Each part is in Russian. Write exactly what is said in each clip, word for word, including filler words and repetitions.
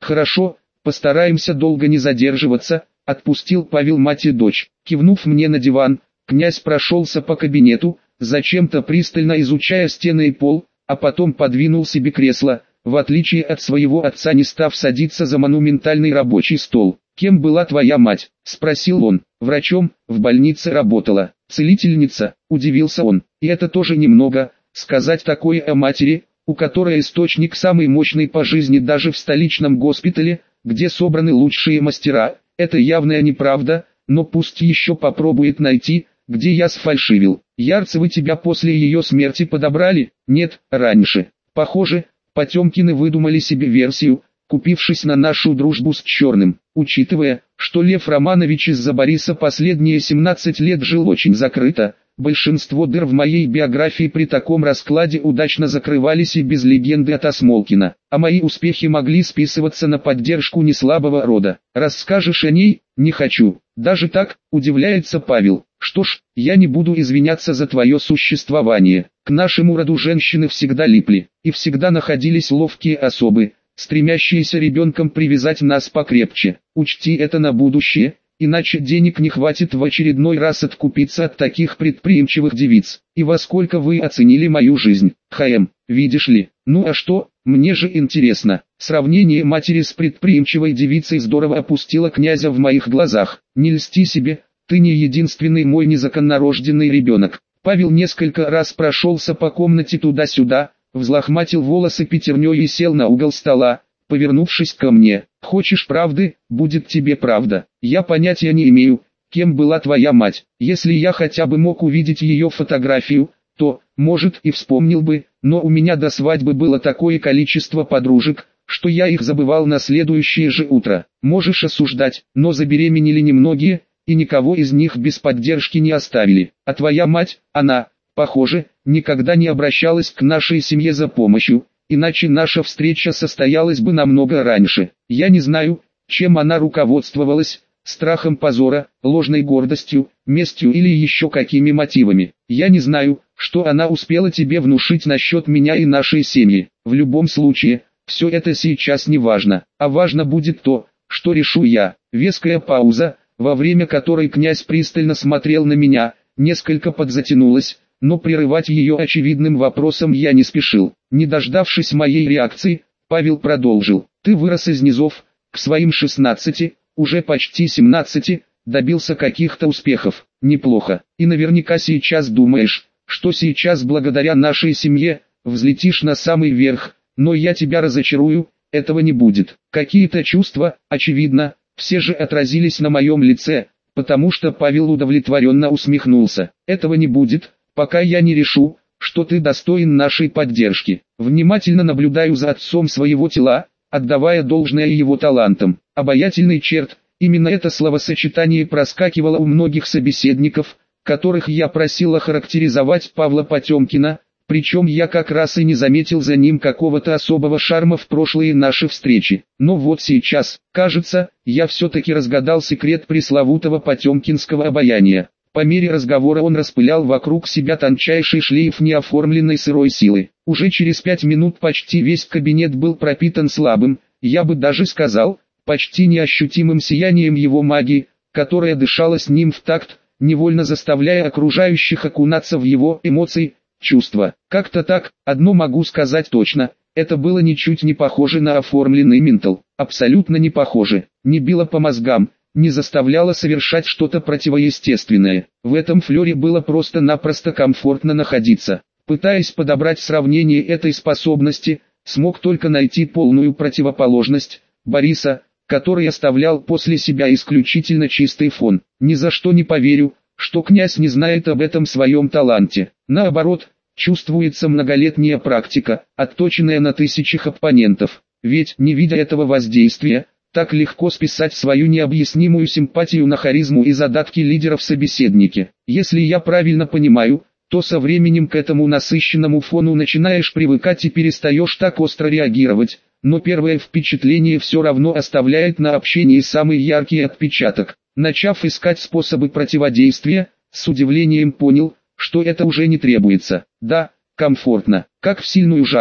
Хорошо, постараемся долго не задерживаться, отпустил Павел мать и дочь. Кивнув мне на диван, князь прошелся по кабинету, зачем-то пристально изучая стены и пол, а потом подвинул себе кресло, в отличие от своего отца не став садиться за монументальный рабочий стол. «Кем была твоя мать?» – спросил он. «Врачом, в больнице работала. Целительница», – удивился он. «И это тоже немного, сказать такое о матери, у которой источник самый мощный по жизни даже в столичном госпитале, где собраны лучшие мастера, это явная неправда, но пусть еще попробует найти, где я сфальшивил. Ярцевы тебя после ее смерти подобрали?» «Нет, раньше. Похоже, Потемкины выдумали себе версию, купившись на нашу дружбу с Черным. Учитывая, что Лев Романович из-за Бориса последние семнадцать лет жил очень закрыто, большинство дыр в моей биографии при таком раскладе удачно закрывались и без легенды от Осмолкина, а мои успехи могли списываться на поддержку неслабого рода. Расскажешь о ней? Не хочу. Даже так, удивляется Павел. Что ж, я не буду извиняться за твое существование. К нашему роду женщины всегда липли, и всегда находились ловкие особы, стремящиеся ребенком привязать нас покрепче. Учти это на будущее, иначе денег не хватит в очередной раз откупиться от таких предприимчивых девиц. И во сколько вы оценили мою жизнь? Хэм, видишь ли? Ну а что, мне же интересно. Сравнение матери с предприимчивой девицей здорово опустило князя в моих глазах. Не льсти себе, ты не единственный мой незаконнорожденный ребенок. Павел несколько раз прошелся по комнате туда-сюда, взлохматил волосы пятерней и сел на угол стола, повернувшись ко мне. «Хочешь правды? Будет тебе правда. Я понятия не имею, кем была твоя мать. Если я хотя бы мог увидеть ее фотографию, то, может, и вспомнил бы, но у меня до свадьбы было такое количество подружек, что я их забывал на следующее же утро. Можешь осуждать, но забеременели немногие, и никого из них без поддержки не оставили. А твоя мать, она, похоже, никогда не обращалась к нашей семье за помощью, иначе наша встреча состоялась бы намного раньше. Я не знаю, чем она руководствовалась, страхом позора, ложной гордостью, местью или еще какими мотивами. Я не знаю, что она успела тебе внушить насчет меня и нашей семьи. В любом случае, все это сейчас не важно, а важно будет то, что решу я». Веская пауза, во время которой князь пристально смотрел на меня, несколько подзатянулась, но прерывать ее очевидным вопросом я не спешил. Не дождавшись моей реакции, Павел продолжил. «Ты вырос из низов, к своим шестнадцати, уже почти семнадцати, добился каких-то успехов. Неплохо. И наверняка сейчас думаешь, что сейчас благодаря нашей семье, взлетишь на самый верх, но я тебя разочарую, этого не будет. Какие-то чувства, очевидно, все же отразились на моем лице, потому что Павел удовлетворенно усмехнулся. Этого не будет, пока я не решу, что ты достоин нашей поддержки. Внимательно наблюдаю за отцом своего тела, отдавая должное его талантам. Обаятельный черт, именно это словосочетание проскакивало у многих собеседников, которых я просил охарактеризовать Павла Потемкина, причем я как раз и не заметил за ним какого-то особого шарма в прошлые наши встречи. Но вот сейчас, кажется, я все-таки разгадал секрет пресловутого потемкинского обаяния. По мере разговора он распылял вокруг себя тончайший шлейф неоформленной сырой силы. Уже через пять минут почти весь кабинет был пропитан слабым, я бы даже сказал, почти неощутимым сиянием его магии, которая дышала с ним в такт, невольно заставляя окружающих окунаться в его эмоции, чувства. Как-то так, одно могу сказать точно, это было ничуть не похоже на оформленный ментал, абсолютно не похоже, не било по мозгам, не заставляло совершать что-то противоестественное. В этом флёре было просто-напросто комфортно находиться. Пытаясь подобрать сравнение этой способности, смог только найти полную противоположность Бориса, который оставлял после себя исключительно чистый фон. Ни за что не поверю, что князь не знает об этом своем таланте. Наоборот, чувствуется многолетняя практика, отточенная на тысячах оппонентов. Ведь, не видя этого воздействия, так легко списать свою необъяснимую симпатию на харизму и задатки лидера в собеседнике. Если я правильно понимаю, то со временем к этому насыщенному фону начинаешь привыкать и перестаешь так остро реагировать, но первое впечатление все равно оставляет на общении самый яркий отпечаток. Начав искать способы противодействия, с удивлением понял, что это уже не требуется. Да, комфортно, как в сильную жару,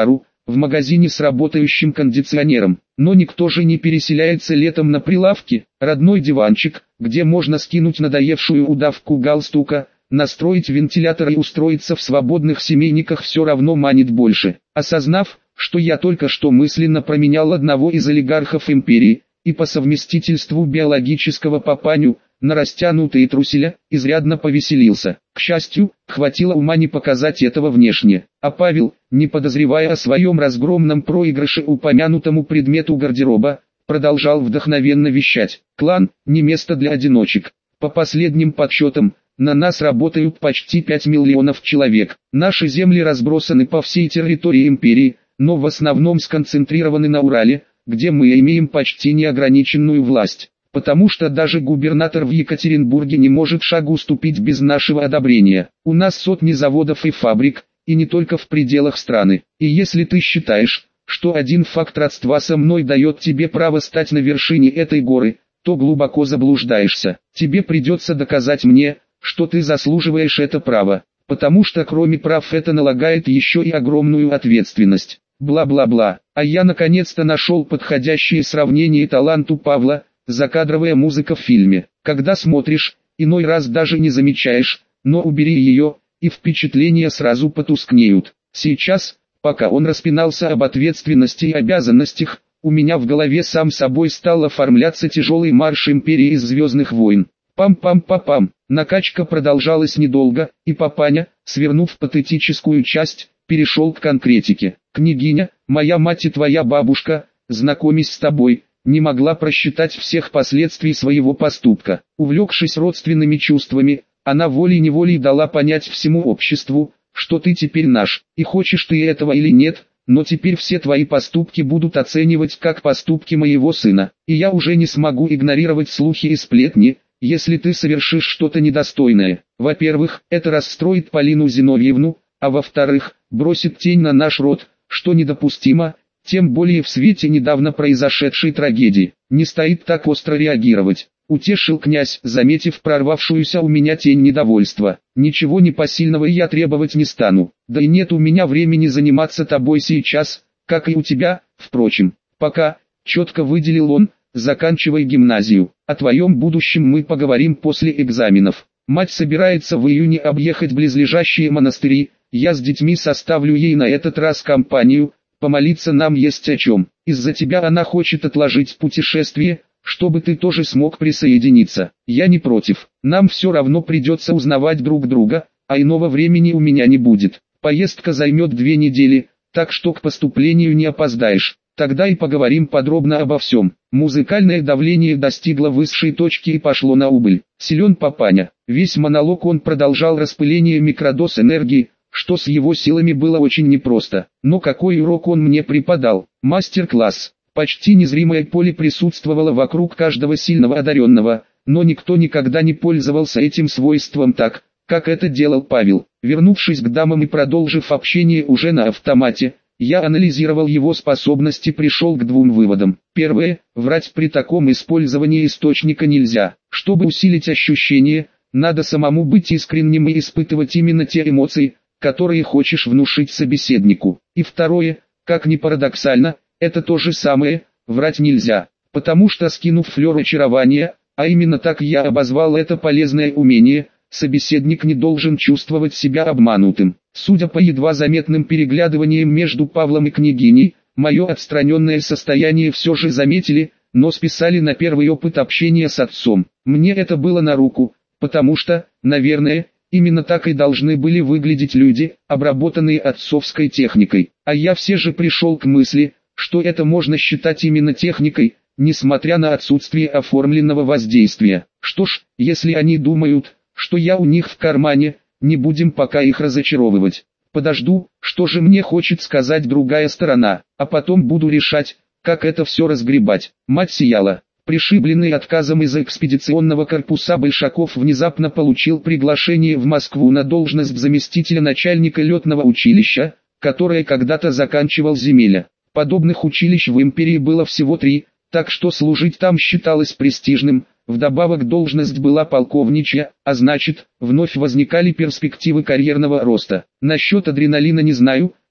в магазине с работающим кондиционером. Но никто же не переселяется летом на прилавки. Родной диванчик, где можно скинуть надоевшую удавку галстука, настроить вентилятор и устроиться в свободных семейниках, все равно манит больше. Осознав, что я только что мысленно променял одного из олигархов империи, и по совместительству биологического папаню, на растянутые труселя, изрядно повеселился. К счастью, хватило ума не показать этого внешне. А Павел, не подозревая о своем разгромном проигрыше упомянутому предмету гардероба, продолжал вдохновенно вещать. Клан – не место для одиночек. По последним подсчетам, на нас работают почти пять миллионов человек. Наши земли разбросаны по всей территории империи, но в основном сконцентрированы на Урале, где мы имеем почти неограниченную власть. Потому что даже губернатор в Екатеринбурге не может шагу ступить без нашего одобрения. У нас сотни заводов и фабрик, и не только в пределах страны. И если ты считаешь, что один факт родства со мной дает тебе право стать на вершине этой горы, то глубоко заблуждаешься. Тебе придется доказать мне, что ты заслуживаешь это право, потому что кроме прав это налагает еще и огромную ответственность. Бла-бла-бла. А я наконец-то нашел подходящее сравнение таланту Павла. Закадровая музыка в фильме. Когда смотришь, иной раз даже не замечаешь, но убери ее, и впечатления сразу потускнеют. Сейчас, пока он распинался об ответственности и обязанностях, у меня в голове сам собой стал оформляться тяжелый марш империи из «Звездных войн». Пам-пам-па-пам. Накачка продолжалась недолго, и папаня, свернув патетическую часть, перешел к конкретике. «Княгиня, моя мать и твоя бабушка, знакомясь с тобой, не могла просчитать всех последствий своего поступка. Увлекшись родственными чувствами, она волей-неволей дала понять всему обществу, что ты теперь наш, и хочешь ты этого или нет, но теперь все твои поступки будут оценивать как поступки моего сына, и я уже не смогу игнорировать слухи и сплетни, если ты совершишь что-то недостойное. Во-первых, это расстроит Полину Зиновьевну, а во-вторых, бросит тень на наш род, что недопустимо, тем более в свете недавно произошедшей трагедии. Не стоит так остро реагировать. Утешил князь, заметив прорвавшуюся у меня тень недовольства. Ничего непосильного я требовать не стану. Да и нет у меня времени заниматься тобой сейчас, как и у тебя, впрочем. Пока, четко выделил он, заканчивай гимназию. О твоем будущем мы поговорим после экзаменов. Мать собирается в июне объехать близлежащие монастыри, я с детьми составлю ей на этот раз компанию. Помолиться нам есть о чем. Из-за тебя она хочет отложить путешествие, чтобы ты тоже смог присоединиться. Я не против. Нам все равно придется узнавать друг друга, а иного времени у меня не будет. Поездка займет две недели, так что к поступлению не опоздаешь. Тогда и поговорим подробно обо всем. Музыкальное давление достигло высшей точки и пошло на убыль. Силен папаня. Весь монолог он продолжал распыление микродоз энергии, что с его силами было очень непросто. Но какой урок он мне преподал? Мастер-класс. Почти незримое поле присутствовало вокруг каждого сильного одаренного, но никто никогда не пользовался этим свойством так, как это делал Павел. Вернувшись к дамам и продолжив общение уже на автомате, я анализировал его способности и пришел к двум выводам. Первое, врать при таком использовании источника нельзя. Чтобы усилить ощущение, надо самому быть искренним и испытывать именно те эмоции, которые хочешь внушить собеседнику. И второе, как ни парадоксально, это то же самое, врать нельзя, потому что скинув флёр очарования, а именно так я обозвал это полезное умение, собеседник не должен чувствовать себя обманутым. Судя по едва заметным переглядываниям между Павлом и княгиней, мое отстраненное состояние все же заметили, но списали на первый опыт общения с отцом. Мне это было на руку, потому что, наверное, именно так и должны были выглядеть люди, обработанные отцовской техникой. А я все же пришел к мысли, что это можно считать именно техникой, несмотря на отсутствие оформленного воздействия. Что ж, если они думают, что я у них в кармане, не будем пока их разочаровывать. Подожду, что же мне хочет сказать другая сторона, а потом буду решать, как это все разгребать. Мать сияла. Пришибленный отказом из экспедиционного корпуса Большаков внезапно получил приглашение в Москву на должность заместителя начальника летного училища, которое когда-то заканчивал Земеля. Подобных училищ в империи было всего три, так что служить там считалось престижным, вдобавок должность была полковничья, а значит, вновь возникали перспективы карьерного роста. Насчет адреналина не знаю,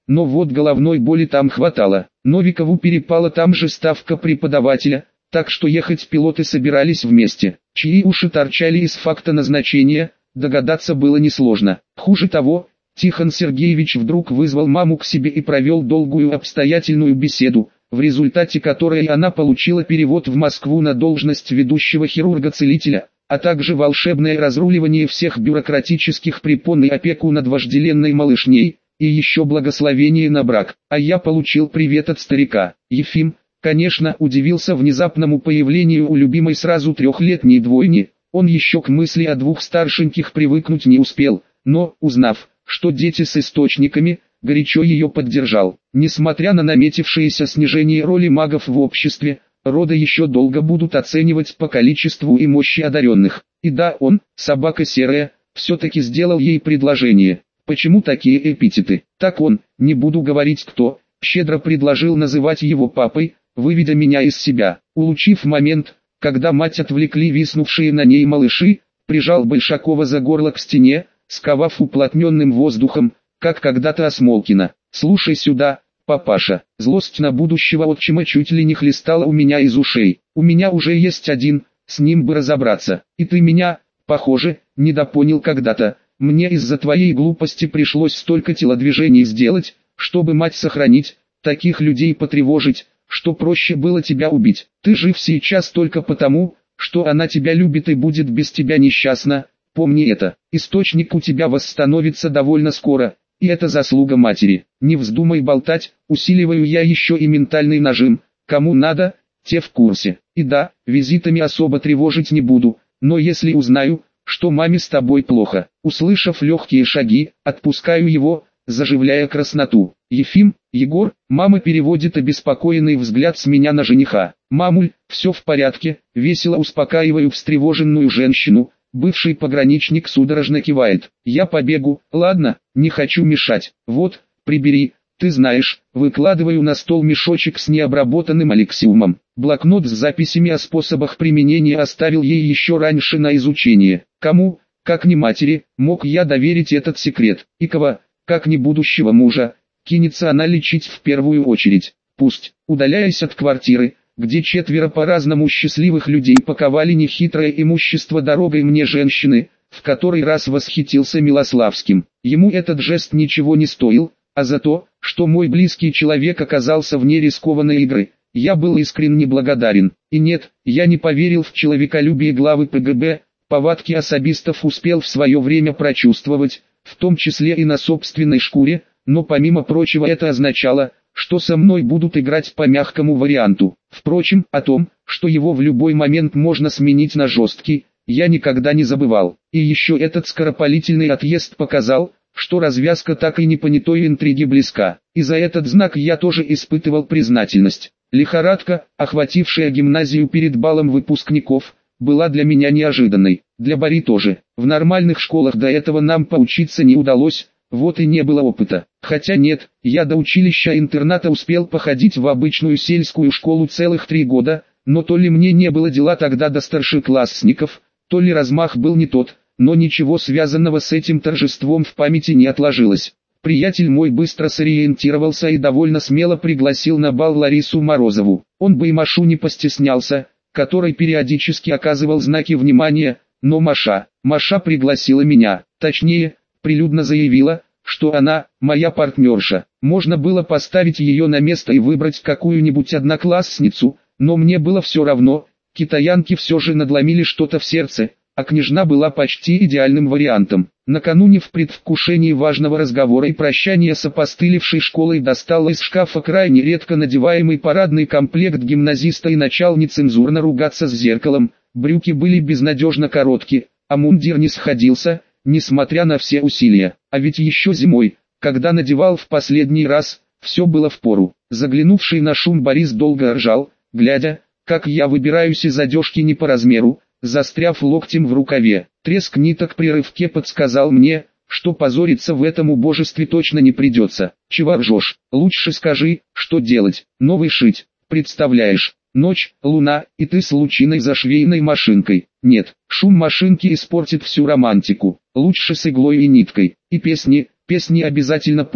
но вот головной боли там хватало. Новикову перепала там же ставка преподавателя, так что ехать пилоты собирались вместе. Чьи уши торчали из факта назначения, догадаться было несложно. Хуже того, Тихон Сергеевич вдруг вызвал маму к себе и провел долгую обстоятельную беседу, в результате которой она получила перевод в Москву на должность ведущего хирурга-целителя, а также волшебное разруливание всех бюрократических препон и опеку над вожделенной малышней, и еще благословение на брак. А я получил привет от старика. Ефим, конечно, удивился внезапному появлению у любимой сразу трехлетней двойни. Он еще к мысли о двух старшеньких привыкнуть не успел, но, узнав, что дети с источниками, горячо ее поддержал. Несмотря на наметившееся снижение роли магов в обществе, роды еще долго будут оценивать по количеству и мощи одаренных. И да, он, собака серая, все-таки сделал ей предложение. Почему такие эпитеты? Так он, не буду говорить кто, щедро предложил называть его папой, выведя меня из себя. Улучив момент, когда мать отвлекли виснувшие на ней малыши, прижал Большакова за горло к стене, сковав уплотненным воздухом, как когда-то Осмолкина. «Слушай сюда, папаша, злость на будущего отчима чуть ли не хлестала у меня из ушей. У меня уже есть один, с ним бы разобраться. И ты меня, похоже, недопонял когда-то. Мне из-за твоей глупости пришлось столько телодвижений сделать, чтобы мать сохранить, таких людей потревожить, что проще было тебя убить. Ты жив сейчас только потому, что она тебя любит и будет без тебя несчастна. Помни это. Источник у тебя восстановится довольно скоро, и это заслуга матери. Не вздумай болтать, усиливаю я еще и ментальный нажим. Кому надо, те в курсе. И да, визитами особо тревожить не буду, но если узнаю, что маме с тобой плохо, услышав легкие шаги, отпускаю его, заживляя красноту. Ефим, Егор, мама переводит обеспокоенный взгляд с меня на жениха. Мамуль, все в порядке, весело успокаиваю встревоженную женщину. Бывший пограничник судорожно кивает. Я побегу, ладно, не хочу мешать. Вот, прибери, ты знаешь, выкладываю на стол мешочек с необработанным алексиумом. Блокнот с записями о способах применения оставил ей еще раньше на изучение. Кому, как ни матери, мог я доверить этот секрет? И кого, как ни будущего мужа, кинется она лечить в первую очередь. Пусть, удаляясь от квартиры, где четверо по-разному счастливых людей паковали нехитрое имущество дорогой мне женщины, в который раз восхитился Милославским. Ему этот жест ничего не стоил, а за то, что мой близкий человек оказался вне рискованной игры, я был искренне благодарен. И нет, я не поверил в человеколюбие главы ПГБ, повадки особистов успел в свое время прочувствовать, в том числе и на собственной шкуре, но помимо прочего это означало, что со мной будут играть по мягкому варианту. Впрочем, о том, что его в любой момент можно сменить на жесткий, я никогда не забывал. И еще этот скоропалительный отъезд показал, что развязка так и не понятой интриги близка. И за этот знак я тоже испытывал признательность. Лихорадка, охватившая гимназию перед балом выпускников, была для меня неожиданной. Для Бори тоже. В нормальных школах до этого нам поучиться не удалось. Вот и не было опыта. Хотя нет, я до училища-интерната успел походить в обычную сельскую школу целых три года, но то ли мне не было дела тогда до старшеклассников, то ли размах был не тот, но ничего связанного с этим торжеством в памяти не отложилось. Приятель мой быстро сориентировался и довольно смело пригласил на бал Ларису Морозову. Он бы и Машу не постеснялся, который периодически оказывал знаки внимания, но Маша, Маша пригласила меня, точнее, прилюдно заявила, что она, моя партнерша. Можно было поставить ее на место и выбрать какую-нибудь одноклассницу, но мне было все равно, китаянки все же надломили что-то в сердце, а княжна была почти идеальным вариантом. Накануне в предвкушении важного разговора и прощания с опостылевшей школой достал из шкафа крайне редко надеваемый парадный комплект гимназиста и начал нецензурно ругаться с зеркалом. Брюки были безнадежно короткие, а мундир не сходился, несмотря на все усилия. А ведь еще зимой, когда надевал в последний раз, все было впору. Заглянувший на шум Борис долго ржал, глядя, как я выбираюсь из одежки не по размеру, застряв локтем в рукаве. Треск ниток при рывке подсказал мне, что позориться в этом убожестве точно не придется. Чего ржешь? Лучше скажи, что делать. Новый шить, представляешь? Ночь, луна, и ты с лучиной за швейной машинкой. Нет, шум машинки испортит всю романтику. Лучше с иглой и ниткой. И песни, песни обязательно пой,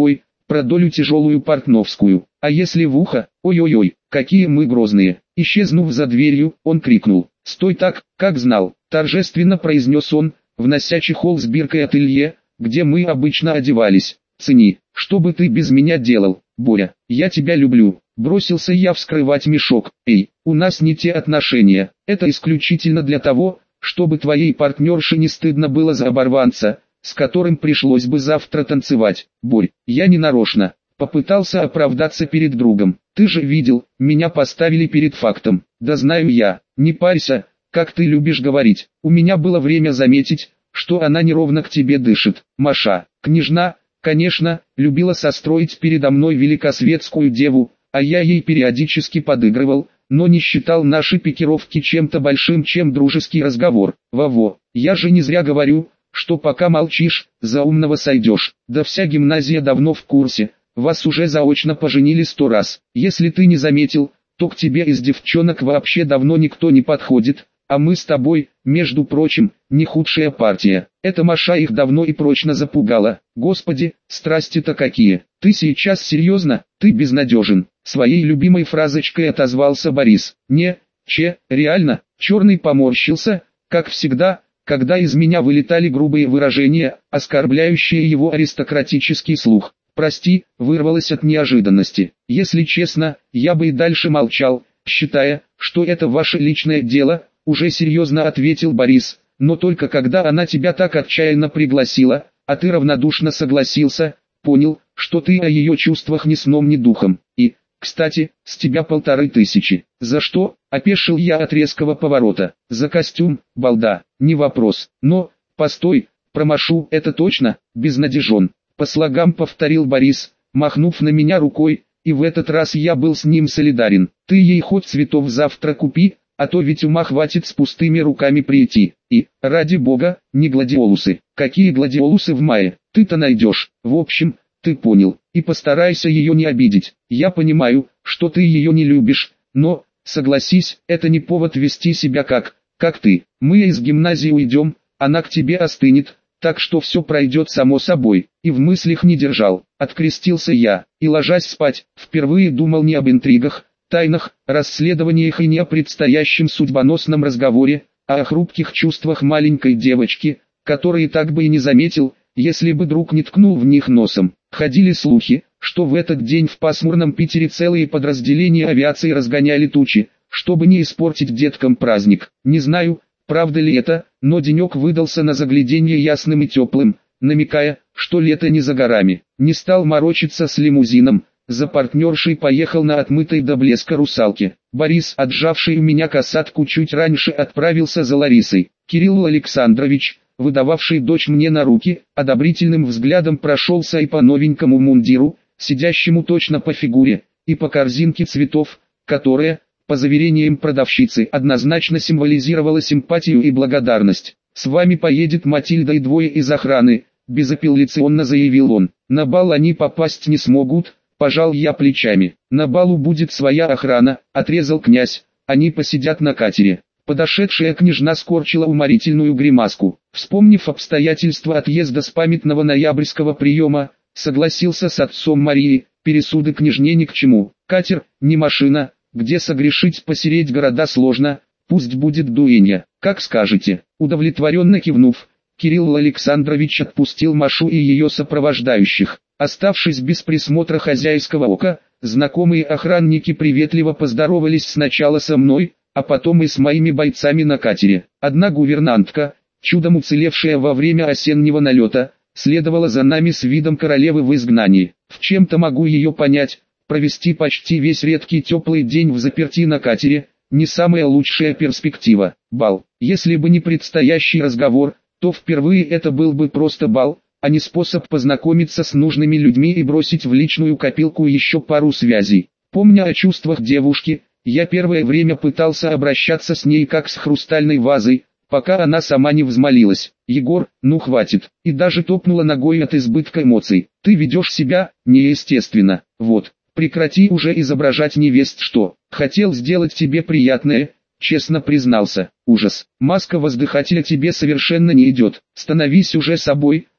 про долю тяжелую портновскую. А если в ухо, ой-ой-ой, какие мы грозные. Исчезнув за дверью, он крикнул: «Стой так, как знал!» Торжественно произнес он, внося чехол с биркой ателье, где мы обычно одевались. «Цени, что бы ты без меня делал, Боря, я тебя люблю». Бросился я вскрывать мешок. «Эй, у нас не те отношения, это исключительно для того, чтобы твоей партнерше не стыдно было за оборванца, с которым пришлось бы завтра танцевать. Борь, я не нарочно». Попытался оправдаться перед другом. «Ты же видел, меня поставили перед фактом». «Да знаю я, не парься, как ты любишь говорить. У меня было время заметить, что она неровно к тебе дышит». Маша, княжна, конечно, любила состроить передо мной великосветскую деву, а я ей периодически подыгрывал, но не считал наши пикировки чем-то большим, чем дружеский разговор. Во-во, я же не зря говорю, что пока молчишь, за умного сойдешь. Да вся гимназия давно в курсе, вас уже заочно поженили сто раз. Если ты не заметил, то к тебе из девчонок вообще давно никто не подходит, а мы с тобой, между прочим, не худшая партия. Эта Маша их давно и прочно запугала. Господи, страсти-то какие! Ты сейчас серьезно? Ты безнадежен. Своей любимой фразочкой отозвался Борис. Не, че, реально. Черный поморщился, как всегда, когда из меня вылетали грубые выражения, оскорбляющие его аристократический слух. Прости, вырвалось от неожиданности. Если честно, я бы и дальше молчал, считая, что это ваше личное дело, уже серьезно ответил Борис, но только когда она тебя так отчаянно пригласила, а ты равнодушно согласился, понял, что ты о ее чувствах ни сном ни духом. И, кстати, с тебя полторы тысячи. За что? Опешил я от резкого поворота. За костюм, балда, не вопрос. Но, постой, про Машу это точно, безнадежен. По слогам повторил Борис, махнув на меня рукой, и в этот раз я был с ним солидарен. Ты ей хоть цветов завтра купи, а то ведь ума хватит с пустыми руками прийти. И, ради бога, не гладиолусы. Какие гладиолусы в мае, ты-то найдешь. В общем, ты понял, и постарайся ее не обидеть. Я понимаю, что ты ее не любишь, но, согласись, это не повод вести себя как, как ты. Мы из гимназии уйдем, она к тебе остынет, так что все пройдет само собой. И в мыслях не держал. Открестился я, и ложась спать, впервые думал не об интригах, тайнах, расследованиях и не о предстоящем судьбоносном разговоре, а о хрупких чувствах маленькой девочки, которые так бы и не заметил, если бы друг не ткнул в них носом. Ходили слухи, что в этот день в пасмурном Питере целые подразделения авиации разгоняли тучи, чтобы не испортить деткам праздник. Не знаю, правда ли это, но денек выдался на загляденье ясным и теплым, намекая, что лето не за горами. Не стал морочиться с лимузином, за партнершей поехал на отмытой до блеска русалке. Борис, отжавший у меня касатку чуть раньше, отправился за Ларисой. Кирилл Александрович, выдававший дочь мне на руки, одобрительным взглядом прошелся и по новенькому мундиру, сидящему точно по фигуре, и по корзинке цветов, которая, по заверениям продавщицы, однозначно символизировала симпатию и благодарность. «С вами поедет Матильда и двое из охраны», – безапелляционно заявил он. «На бал они попасть не смогут», – пожал я плечами. «На балу будет своя охрана», – отрезал князь, – «они посидят на катере». Подошедшая княжна скорчила уморительную гримаску. Вспомнив обстоятельства отъезда с памятного ноябрьского приема, согласился с отцом Марии, пересуды княжне ни к чему. Катер, не машина, где согрешить посереть города сложно, пусть будет дуэнья, как скажете. Удовлетворенно кивнув, Кирилл Александрович отпустил Машу и ее сопровождающих. Оставшись без присмотра хозяйского ока, знакомые охранники приветливо поздоровались сначала со мной, а потом и с моими бойцами на катере. Одна гувернантка, чудом уцелевшая во время осеннего налета, следовала за нами с видом королевы в изгнании. В чем-то могу ее понять, провести почти весь редкий теплый день в заперти на катере, не самая лучшая перспектива. Бал. Если бы не предстоящий разговор, то впервые это был бы просто бал, а не способ познакомиться с нужными людьми и бросить в личную копилку еще пару связей. Помня о чувствах девушки, я первое время пытался обращаться с ней как с хрустальной вазой, пока она сама не взмолилась. «Егор, ну хватит», и даже топнула ногой от избытка эмоций. «Ты ведешь себя неестественно, вот, прекрати уже изображать невест что. Хотел сделать тебе приятное», честно признался. «Ужас, маска воздыхателя тебе совершенно не идет. Становись уже собой»,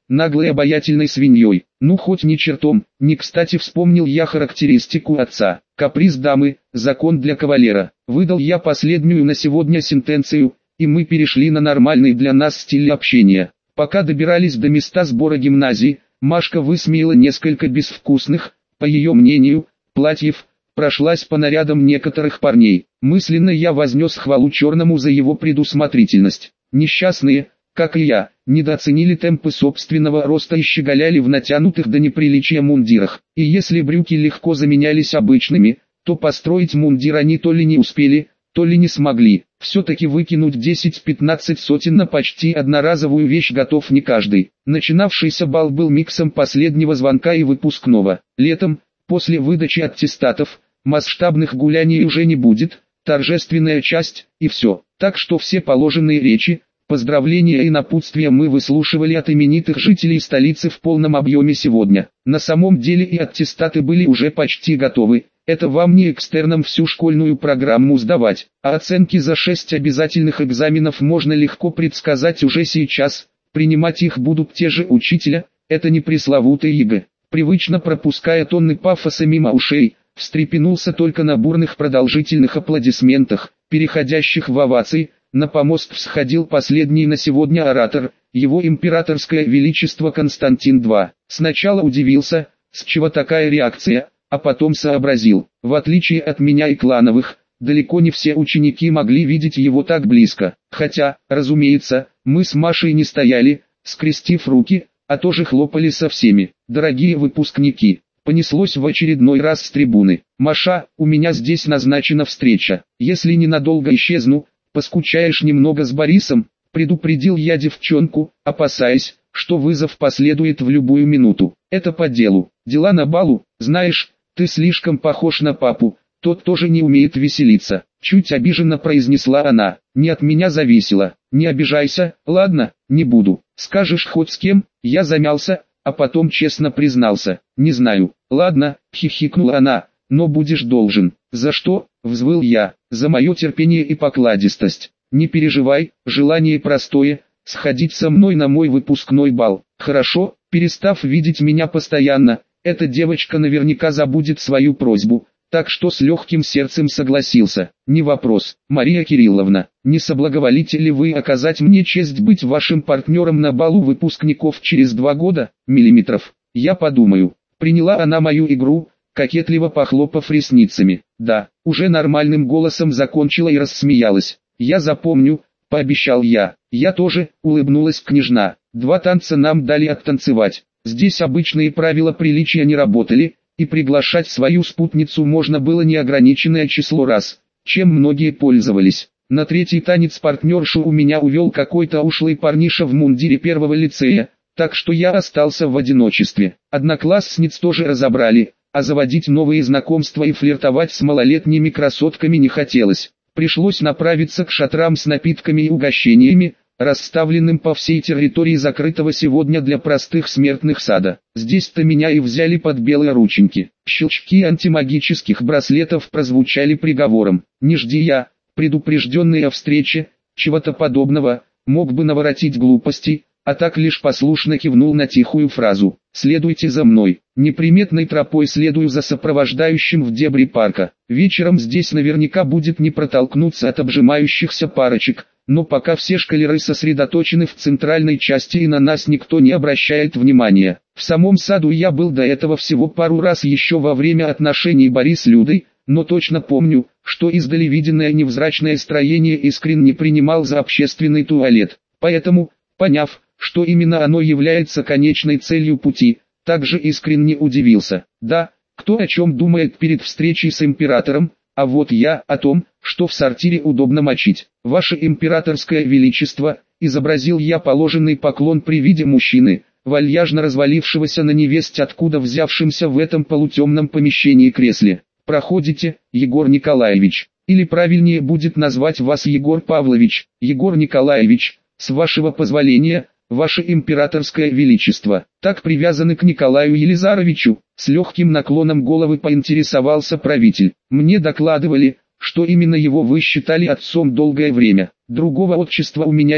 наглой обаятельной свиньей. Ну хоть не чертом, не кстати вспомнил я характеристику отца. Каприз дамы, закон для кавалера. Выдал я последнюю на сегодня сентенцию, и мы перешли на нормальный для нас стиль общения. Пока добирались до места сбора гимназии, Машка высмеяла несколько безвкусных, по ее мнению, платьев, прошлась по нарядам некоторых парней. Мысленно я вознес хвалу Черному за его предусмотрительность. Несчастные, как и я, недооценили темпы собственного роста и щеголяли в натянутых до неприличия мундирах. И если брюки легко заменялись обычными, то построить мундир они то ли не успели, то ли не смогли. Все-таки выкинуть десять-пятнадцать сотен на почти одноразовую вещь готов не каждый. Начинавшийся бал был миксом последнего звонка и выпускного. Летом, после выдачи аттестатов, масштабных гуляний уже не будет, торжественная часть, и все. Так что все положенные речи, поздравления и напутствия мы выслушивали от именитых жителей столицы в полном объеме сегодня. На самом деле и аттестаты были уже почти готовы. Это вам не экстерном всю школьную программу сдавать, а оценки за шесть обязательных экзаменов можно легко предсказать уже сейчас. Принимать их будут те же учителя, это не пресловутые ЕГЭ. Привычно пропуская тонны пафоса мимо ушей, встрепенулся только на бурных продолжительных аплодисментах, переходящих в овации. На помост всходил последний на сегодня оратор, его императорское величество Константин второй. Сначала удивился, с чего такая реакция, а потом сообразил. В отличие от меня и клановых, далеко не все ученики могли видеть его так близко. Хотя, разумеется, мы с Машей не стояли, скрестив руки, а тоже хлопали со всеми. Дорогие выпускники, понеслось в очередной раз с трибуны. Маша, у меня здесь назначена встреча. Если ненадолго исчезну, поскучаешь немного с Борисом, предупредил я девчонку, опасаясь, что вызов последует в любую минуту. Это по делу. Дела на балу, знаешь, ты слишком похож на папу, тот тоже не умеет веселиться. Чуть обиженно произнесла она. Не от меня зависело. Не обижайся, ладно, не буду. Скажешь хоть с кем? Я замялся, а потом честно признался. Не знаю. Ладно, хихикнула она, но будешь должен. За что? Взвыл я. За мое терпение и покладистость. Не переживай, желание простое, сходить со мной на мой выпускной бал. Хорошо, перестав видеть меня постоянно, эта девочка наверняка забудет свою просьбу, так что с легким сердцем согласился. Не вопрос, Мария Кирилловна, не соблаговолите ли вы оказать мне честь быть вашим партнером на балу выпускников через два года, миллиметров? Я подумаю. Приняла она мою игру, кокетливо похлопав ресницами. Да, уже нормальным голосом закончила и рассмеялась. Я запомню, пообещал я. Я тоже, улыбнулась княжна. Два танца нам дали оттанцевать. Здесь обычные правила приличия не работали, и приглашать свою спутницу можно было неограниченное число раз, чем многие пользовались. На третий танец партнершу у меня увел какой-то ушлый парниша в мундире первого лицея, так что я остался в одиночестве. Одноклассниц тоже разобрали, а заводить новые знакомства и флиртовать с малолетними красотками не хотелось. Пришлось направиться к шатрам с напитками и угощениями, расставленным по всей территории закрытого сегодня для простых смертных сада. Здесь-то меня и взяли под белые рученьки. Щелчки антимагических браслетов прозвучали приговором. Не жди я, предупрежденный о встрече, чего-то подобного, мог бы наворотить глупостей, а так лишь послушно кивнул на тихую фразу. «Следуйте за мной». Неприметной тропой следую за сопровождающим в дебри парка. Вечером здесь наверняка будет не протолкнуться от обжимающихся парочек, но пока все школяры сосредоточены в центральной части и на нас никто не обращает внимания. В самом саду я был до этого всего пару раз еще во время отношений Борис с Людой, но точно помню, что издали виденное невзрачное строение Искрен не принимал за общественный туалет. Поэтому, поняв, что именно оно является конечной целью пути, также искренне удивился. Да, кто о чем думает перед встречей с императором, а вот я о том, что в сортире удобно мочить. Ваше императорское величество, изобразил я положенный поклон при виде мужчины, вальяжно развалившегося на невесть откуда взявшимся в этом полутемном помещении кресле. Проходите, Егор Николаевич, или правильнее будет назвать вас Егор Павлович. Егор Николаевич, с вашего позволения, ваше императорское величество, так привязаны к Николаю Елизаровичу, с легким наклоном головы поинтересовался правитель. Мне докладывали, что именно его вы считали отцом долгое время. Другого отчества у меня нет,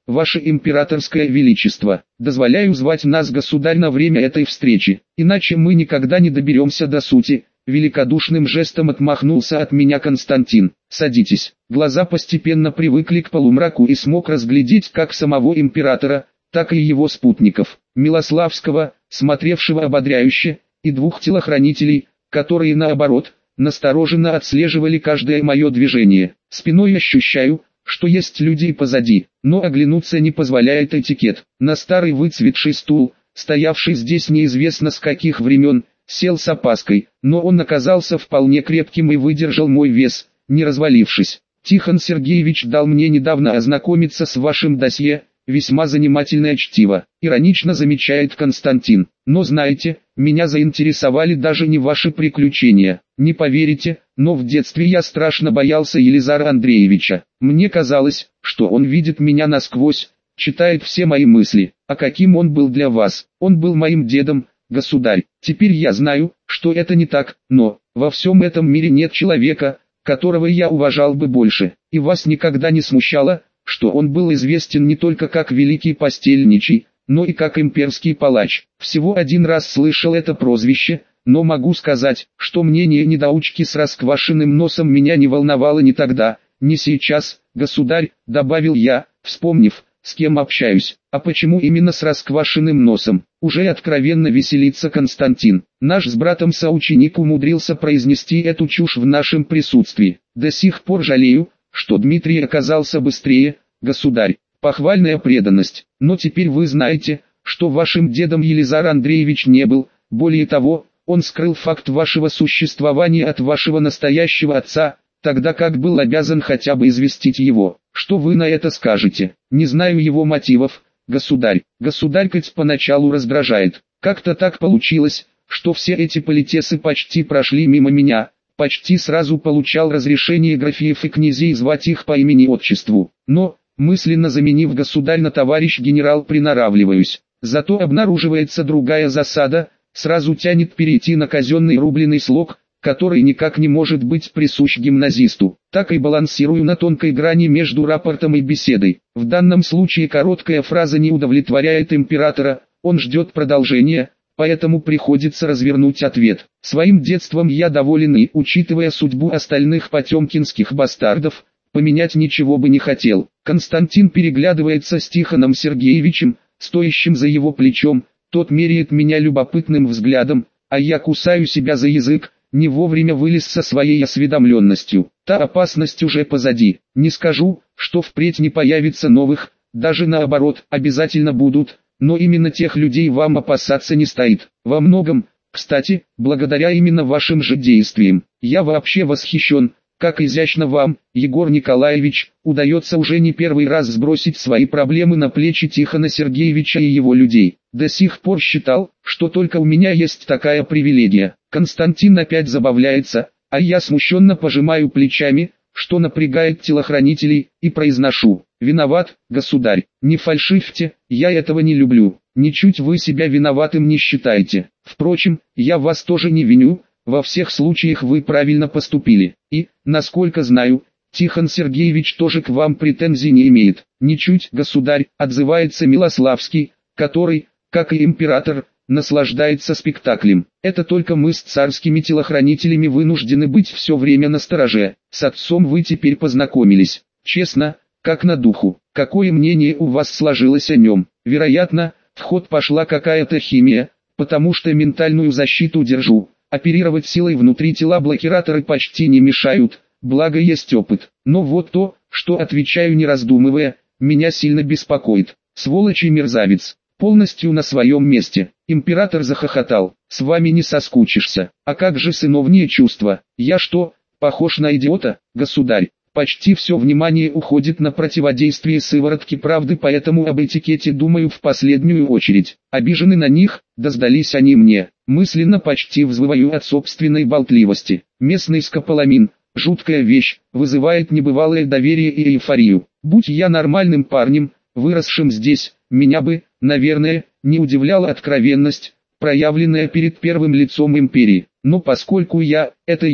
ваше императорское величество. Дозволяю звать нас государь на время этой встречи, иначе мы никогда не доберемся до сути. Великодушным жестом отмахнулся от меня Константин. Садитесь. Глаза постепенно привыкли к полумраку и смог разглядеть как самого императора, так и его спутников. Милославского, смотревшего ободряюще, и двух телохранителей, которые наоборот, настороженно отслеживали каждое мое движение. Спиной ощущаю, что есть люди позади, но оглянуться не позволяет этикет. На старый выцветший стул, стоявший здесь неизвестно с каких времен, сел с опаской, но он оказался вполне крепким и выдержал мой вес, не развалившись. Тихон Сергеевич дал мне недавно ознакомиться с вашим досье, весьма занимательное чтиво, иронично замечает Константин. Но знаете, меня заинтересовали даже не ваши приключения. Не поверите, но в детстве я страшно боялся Елизара Андреевича. Мне казалось, что он видит меня насквозь, читает все мои мысли. А каким он был для вас? Он был моим дедом, государь. Теперь я знаю, что это не так, но во всем этом мире нет человека, которого я уважал бы больше. И вас никогда не смущало, что он был известен не только как великий постельничий, но и как имперский палач. Всего один раз слышал это прозвище, но могу сказать, что мнение недоучки с расквашенным носом меня не волновало ни тогда, ни сейчас, государь, добавил я, вспомнив, с кем общаюсь. А почему именно с расквашенным носом? Уже откровенно веселится Константин. Наш с братом соученик умудрился произнести эту чушь в нашем присутствии. До сих пор жалею, что Дмитрий оказался быстрее, государь. Похвальная преданность. Но теперь вы знаете, что вашим дедом Елизар Андреевич не был. Более того, он скрыл факт вашего существования от вашего настоящего отца, тогда как был обязан хотя бы известить его. Что вы на это скажете? Не знаю его мотивов, государь. Государь хоть поначалу раздражает. Как-то так получилось, что все эти политесы почти прошли мимо меня. Почти сразу получал разрешение графиев и князей звать их по имени-отчеству. Но, мысленно заменив государь на товарищ генерал, приноравливаюсь. Зато обнаруживается другая засада, сразу тянет перейти на казенный рубленый слог, который никак не может быть присущ гимназисту. Так и балансирую на тонкой грани между рапортом и беседой. В данном случае короткая фраза не удовлетворяет императора, он ждет продолжения, поэтому приходится развернуть ответ. Своим детством я доволен и, учитывая судьбу остальных потемкинских бастардов, поменять ничего бы не хотел. Константин переглядывается с Тихоном Сергеевичем, стоящим за его плечом, тот меряет меня любопытным взглядом, а я кусаю себя за язык, не вовремя вылез со своей осведомленностью. Та опасность уже позади. Не скажу, что впредь не появится новых, даже наоборот, обязательно будут, но именно тех людей вам опасаться не стоит. Во многом, кстати, благодаря именно вашим же действиям. Я вообще восхищен, как изящно вам, Егор Николаевич, удается уже не первый раз сбросить свои проблемы на плечи Тихона Сергеевича и его людей. До сих пор считал, что только у меня есть такая привилегия. Константин опять забавляется, а я смущенно пожимаю плечами, что напрягает телохранителей, и произношу: «Виноват, государь, не фальшивьте, я этого не люблю, ничуть вы себя виноватым не считаете. Впрочем, я вас тоже не виню, во всех случаях вы правильно поступили, и, насколько знаю, Тихон Сергеевич тоже к вам претензий не имеет». «Ничуть, государь», отзывается Милославский, который, как и император, наслаждается спектаклем. Это только мы с царскими телохранителями вынуждены быть все время настороже. С отцом вы теперь познакомились. Честно, как на духу. Какое мнение у вас сложилось о нем? Вероятно, в ход пошла какая-то химия, потому что ментальную защиту держу. Оперировать силой внутри тела блокираторы почти не мешают, благо есть опыт. Но вот то, что отвечаю не раздумывая, меня сильно беспокоит. Сволочь и мерзавец. Полностью на своем месте. Император захохотал. С вами не соскучишься. А как же сыновние чувства? Я что, похож на идиота, государь? Почти все внимание уходит на противодействие сыворотке правды, поэтому об этикете думаю в последнюю очередь. Обижены на них, да сдались они мне. Мысленно почти взвываю от собственной болтливости. Местный скополамин, жуткая вещь, вызывает небывалое доверие и эйфорию. Будь я нормальным парнем, выросшим здесь, меня бы, наверное, не удивляла откровенность, проявленная перед первым лицом империи. Но поскольку я, это я,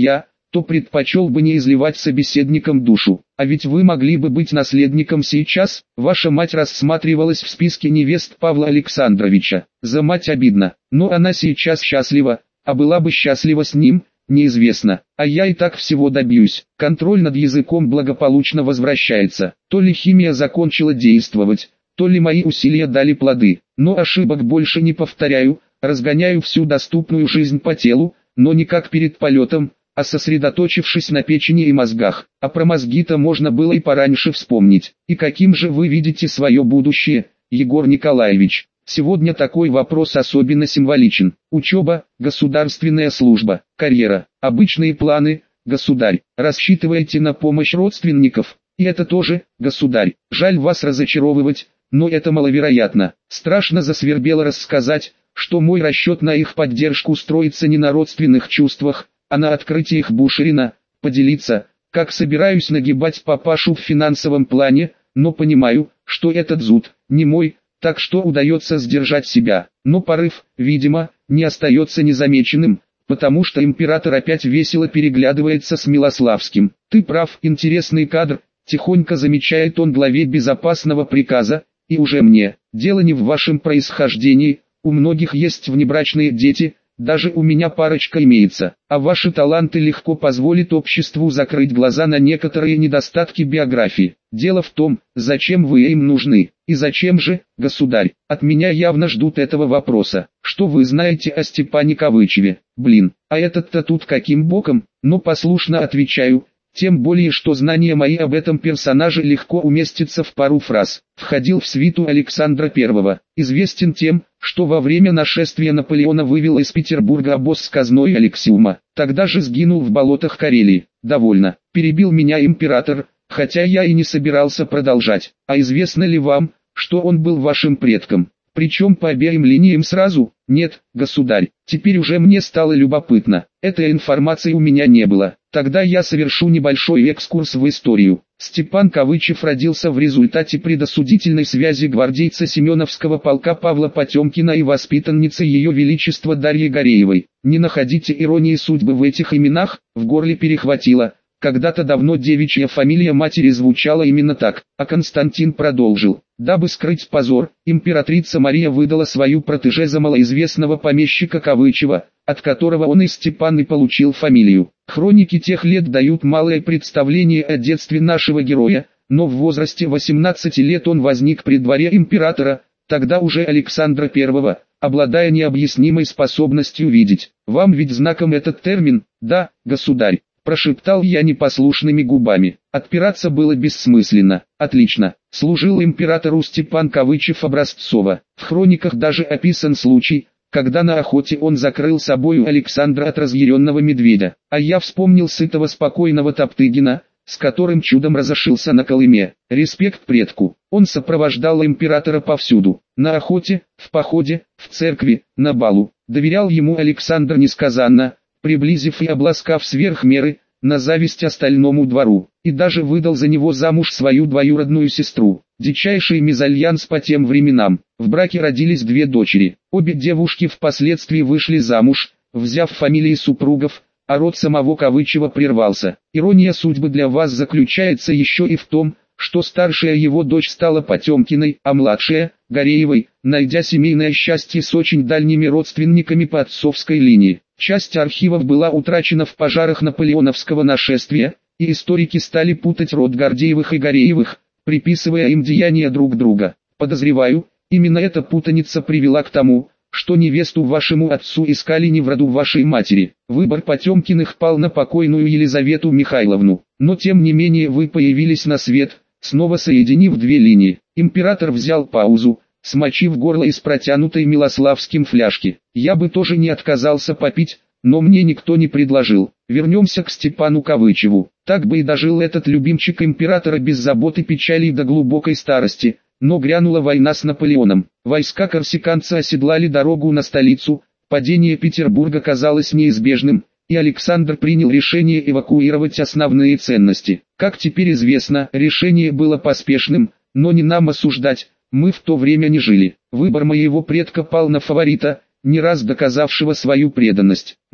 то предпочел бы не изливать собеседникам душу. А ведь вы могли бы быть наследником сейчас. Ваша мать рассматривалась в списке невест Павла Александровича. За мать обидно, но она сейчас счастлива, а была бы счастлива с ним, неизвестно. А я и так всего добьюсь. Контроль над языком благополучно возвращается. То ли химия закончила действовать, то ли мои усилия дали плоды. Но ошибок больше не повторяю, разгоняю всю доступную жизнь по телу, но не как перед полетом, а сосредоточившись на печени и мозгах. А про мозги-то можно было и пораньше вспомнить. И каким же вы видите свое будущее, Егор Николаевич? Сегодня такой вопрос особенно символичен. Учеба, государственная служба, карьера, обычные планы, государь. Рассчитываете на помощь родственников? И это тоже, государь. Жаль вас разочаровывать, но это маловероятно. Страшно засвербело рассказать, что мой расчет на их поддержку строится не на родственных чувствах, а на открытиях Бушерина, поделиться, как собираюсь нагибать папашу в финансовом плане, но понимаю, что этот зуд не мой, так что удается сдержать себя. Но порыв, видимо, не остается незамеченным, потому что император опять весело переглядывается с Милославским. Ты прав, интересный кадр, тихонько замечает он главе безопасного приказа, и уже мне, дело не в вашем происхождении, у многих есть внебрачные дети, даже у меня парочка имеется, а ваши таланты легко позволят обществу закрыть глаза на некоторые недостатки биографии. Дело в том, зачем вы им нужны, и зачем же, государь, от меня явно ждут этого вопроса. Что вы знаете о Степане Кавычеве? Блин, а этот-то тут каким боком? Но послушно отвечаю, тем более что знания мои об этом персонаже легко уместятся в пару фраз. Входил в свиту Александра Первого, известен тем, что во время нашествия Наполеона вывел из Петербурга обоз с казной Алексиума, тогда же сгинул в болотах Карелии. Довольно, перебил меня император, хотя я и не собирался продолжать. А известно ли вам, что он был вашим предком? Причем по обеим линиям сразу? Нет, государь, теперь уже мне стало любопытно. Этой информации у меня не было. Тогда я совершу небольшой экскурс в историю. Степан Кавычев родился в результате предосудительной связи гвардейца Семеновского полка Павла Потемкина и воспитанницы Ее Величества Дарьи Гореевой. Не находите иронии судьбы в этих именах? В горле перехватило. Когда-то давно девичья фамилия матери звучала именно так, а Константин продолжил. Дабы скрыть позор, императрица Мария выдала свою протеже за малоизвестного помещика Кавычева, от которого он и Степан и получил фамилию. Хроники тех лет дают малое представление о детстве нашего героя, но в возрасте восемнадцати лет он возник при дворе императора, тогда уже Александра Первого, обладая необъяснимой способностью видеть. Вам ведь знаком этот термин? Да, государь. Прошептал я непослушными губами. Отпираться было бессмысленно. Отлично. Служил императору Степан Кавычев образцово. В хрониках даже описан случай, когда на охоте он закрыл собою Александра от разъяренного медведя. А я вспомнил сытого спокойного Топтыгина, с которым чудом разошился на Колыме. Респект предку. Он сопровождал императора повсюду. На охоте, в походе, в церкви, на балу. Доверял ему Александр несказанно, приблизив и обласкав сверх меры, на зависть остальному двору, и даже выдал за него замуж свою двоюродную сестру. Дичайший мезальянс по тем временам. В браке родились две дочери. Обе девушки впоследствии вышли замуж, взяв фамилии супругов, а род самого Кавычева прервался. Ирония судьбы для вас заключается еще и в том, что старшая его дочь стала Потемкиной, а младшая, Гореевой, найдя семейное счастье с очень дальними родственниками по отцовской линии. Часть архивов была утрачена в пожарах наполеоновского нашествия, и историки стали путать род Гордеевых и Гореевых, приписывая им деяния друг друга. Подозреваю, именно эта путаница привела к тому, что невесту вашему отцу искали не в роду вашей матери. Выбор Потемкиных пал на покойную Елизавету Михайловну, но тем не менее вы появились на свет, снова соединив две линии. Император взял паузу, смочив горло из протянутой Милославским фляжки. Я бы тоже не отказался попить, но мне никто не предложил. Вернемся к Степану Кавычеву. Так бы и дожил этот любимчик императора без забот и печалей до глубокой старости. Но грянула война с Наполеоном. Войска корсиканца оседлали дорогу на столицу, падение Петербурга казалось неизбежным, и Александр принял решение эвакуировать основные ценности. Как теперь известно, решение было поспешным, но не нам осуждать, мы в то время не жили. Выбор моего предка пал на фаворита, не раз доказавшего свою преданность. Но,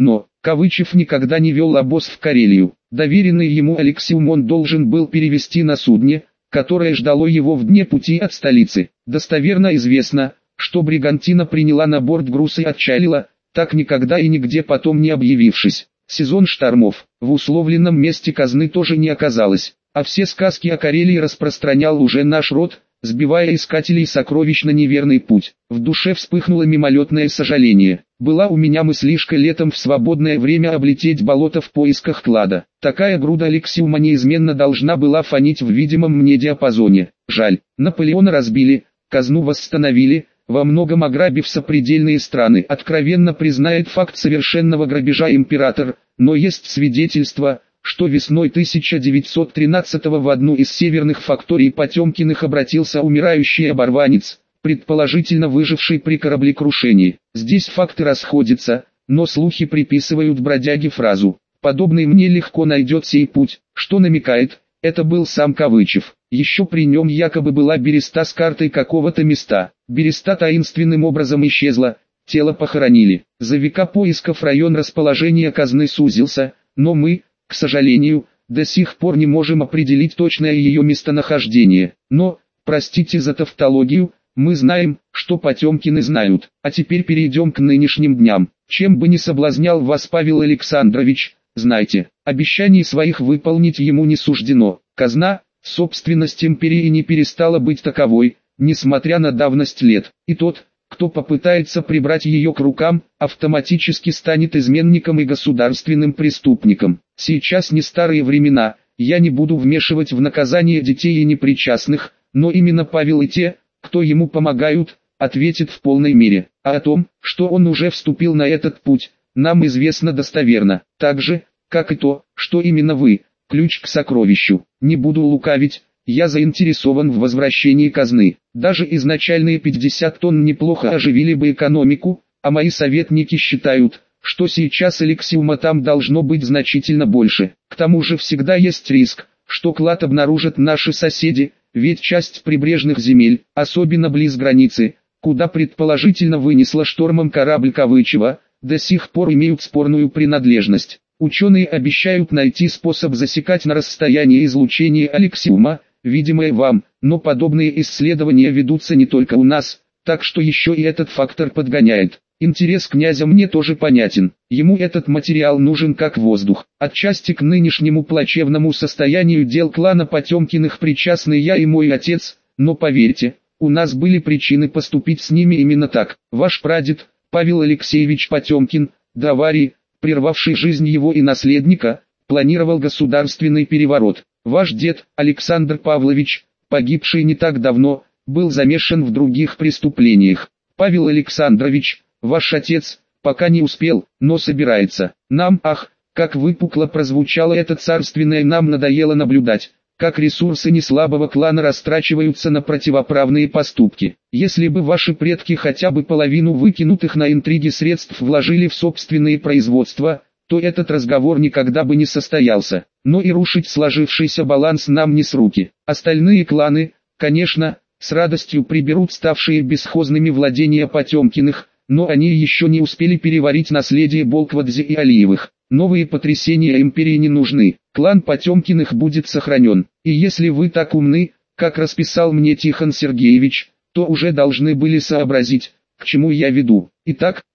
Кавычев никогда не вел обоз в Карелию. Доверенный ему Алексиум он должен был перевести на судне, которое ждало его в дне пути от столицы. Достоверно известно, что бригантина приняла на борт груз и отчалила, так никогда и нигде потом не объявившись. Сезон штормов. В условленном месте казны тоже не оказалось, а все сказки о Карелии распространял уже наш род, сбивая искателей сокровищ на неверный путь. В душе вспыхнуло мимолетное сожаление. Была у меня мыслишка летом в свободное время облететь болото в поисках клада. Такая груда Алексиума неизменно должна была фонить в видимом мне диапазоне. Жаль, Наполеона разбили, казну восстановили, во многом ограбив сопредельные страны. Откровенно признает факт совершенного грабежа император, но есть свидетельство, что весной тысяча девятьсот тринадцатого в одну из северных факторий Потемкиных обратился умирающий оборванец, предположительно выживший при кораблекрушении. Здесь факты расходятся, но слухи приписывают бродяге фразу «подобный мне легко найдет сей путь», что намекает, это был сам Кавычев. Еще при нем якобы была береста с картой какого-то места. Береста таинственным образом исчезла, тело похоронили. За века поисков район расположения казны сузился, но мы, к сожалению, до сих пор не можем определить точное ее местонахождение. Но, простите за тавтологию, мы знаем, что Потемкины знают. А теперь перейдем к нынешним дням. Чем бы ни соблазнял вас Павел Александрович, знайте, обещаний своих выполнить ему не суждено. Казна, собственность империи, не перестала быть таковой, несмотря на давность лет. И тот, кто попытается прибрать ее к рукам, автоматически станет изменником и государственным преступником. Сейчас не старые времена, я не буду вмешивать в наказание детей и непричастных, но именно Павел и те, кто ему помогают, ответит в полной мере. А о том, что он уже вступил на этот путь, нам известно достоверно, так же, как и то, что именно вы, ключ к сокровищу. Не буду лукавить, я заинтересован в возвращении казны. Даже изначальные пятьдесят тонн неплохо оживили бы экономику, а мои советники считают, что сейчас Алексиума там должно быть значительно больше. К тому же всегда есть риск, что клад обнаружат наши соседи, ведь часть прибрежных земель, особенно близ границы, куда предположительно вынесла штормом корабль Кавычева, до сих пор имеют спорную принадлежность. Ученые обещают найти способ засекать на расстоянии излучение Алексиума, видимое вам, но подобные исследования ведутся не только у нас, так что еще и этот фактор подгоняет. Интерес князя мне тоже понятен, ему этот материал нужен как воздух. Отчасти к нынешнему плачевному состоянию дел клана Потемкиных причастны я и мой отец, но поверьте, у нас были причины поступить с ними именно так. Ваш прадед, Павел Алексеевич Потемкин, до аварии, прервавший жизнь его и наследника, планировал государственный переворот. Ваш дед, Александр Павлович, погибший не так давно, был замешан в других преступлениях. Павел Александрович, ваш отец, пока не успел, но собирается. Нам, ах, как выпукло прозвучало это царственное, нам надоело наблюдать, как ресурсы неслабого клана растрачиваются на противоправные поступки. Если бы ваши предки хотя бы половину выкинутых на интриги средств вложили в собственные производства, то этот разговор никогда бы не состоялся. Но и рушить сложившийся баланс нам не с руки. Остальные кланы, конечно, с радостью приберут ставшие бесхозными владения Потемкиных, но они еще не успели переварить наследие Болквадзе и Алиевых. Новые потрясения империи не нужны, клан Потемкиных будет сохранен. И если вы так умны, как расписал мне Тихон Сергеевич, то уже должны были сообразить, к чему я веду. Итак,